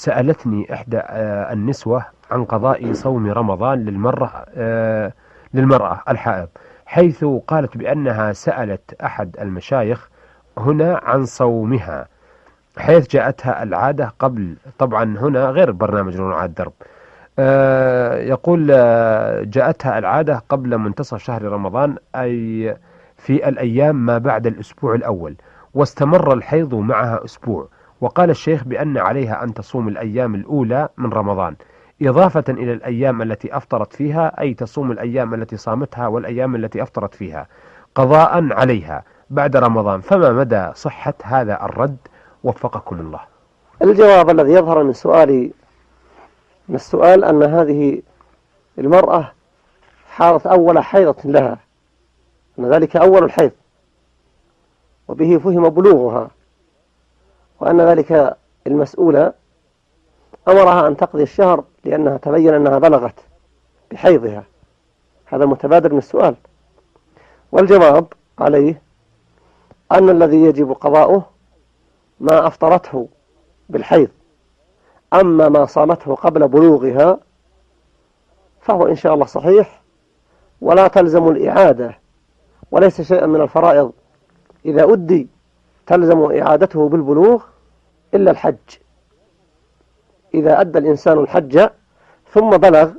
سألتني إحدى النسوة عن قضاء صوم رمضان للمرأة الحائض، حيث قالت بأنها سألت أحد المشايخ هنا عن صومها، حيث جاءتها العادة قبل، طبعا هنا غير برنامج نور على الدرب. يقول جاءتها العادة قبل منتصف شهر رمضان، أي في الأيام ما بعد الأسبوع الأول، واستمر الحيض معها أسبوع، وقال الشيخ بأن عليها أن تصوم الأيام الأولى من رمضان إضافة إلى الأيام التي أفطرت فيها، أي تصوم الأيام التي صامتها والأيام التي أفطرت فيها قضاء عليها بعد رمضان. فما مدى صحة هذا الرد وفقكم الله؟ الجواب الذي يظهر من السؤال أن هذه المرأة حاضت أول حيضة لها، أن ذلك أول الحيض، وبه فهم بلوغها، وأن ذلك المسؤولة أمرها أن تقضي الشهر لأنها تبين أنها بلغت بحيضها. هذا متبادر من السؤال، والجواب عليه أن الذي يجب قضاؤه ما أفطرته بالحيض، أما ما صامته قبل بلوغها فهو إن شاء الله صحيح، ولا تلزم الإعادة، وليس شيئا من الفرائض إذا أدي تلزم إعادته بالبلوغ إلا الحج. إذا أدى الإنسان الحج ثم بلغ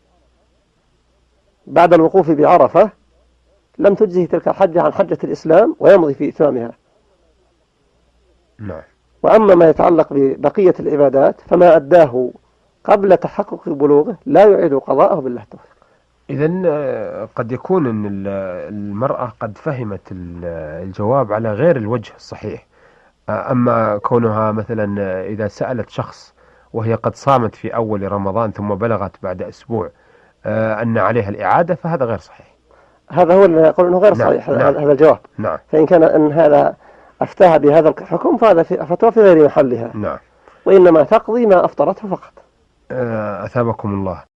بعد الوقوف بعرفة لم تجزه تلك الحجة عن حجة الإسلام ويمضي في إتمامها. نعم. وأما ما يتعلق ببقية العبادات فما أداه قبل تحقق بلوغه لا يعيد قضاءه بالله التوفيق. إذن قد يكون أن المرأة قد فهمت الجواب على غير الوجه الصحيح، أما كونها مثلا إذا سألت شخص وهي قد صامت في أول رمضان ثم بلغت بعد أسبوع أن عليها الإعادة، فهذا غير صحيح. هذا هو اللي يقول أنه غير صحيح. نعم. هذا الجواب. نعم. فإن كان أن هذا أفتاها بهذا الحكم فهذا فتوى في غير محلها. نعم. وإنما تقضي ما أفطرته فقط. أثابكم الله.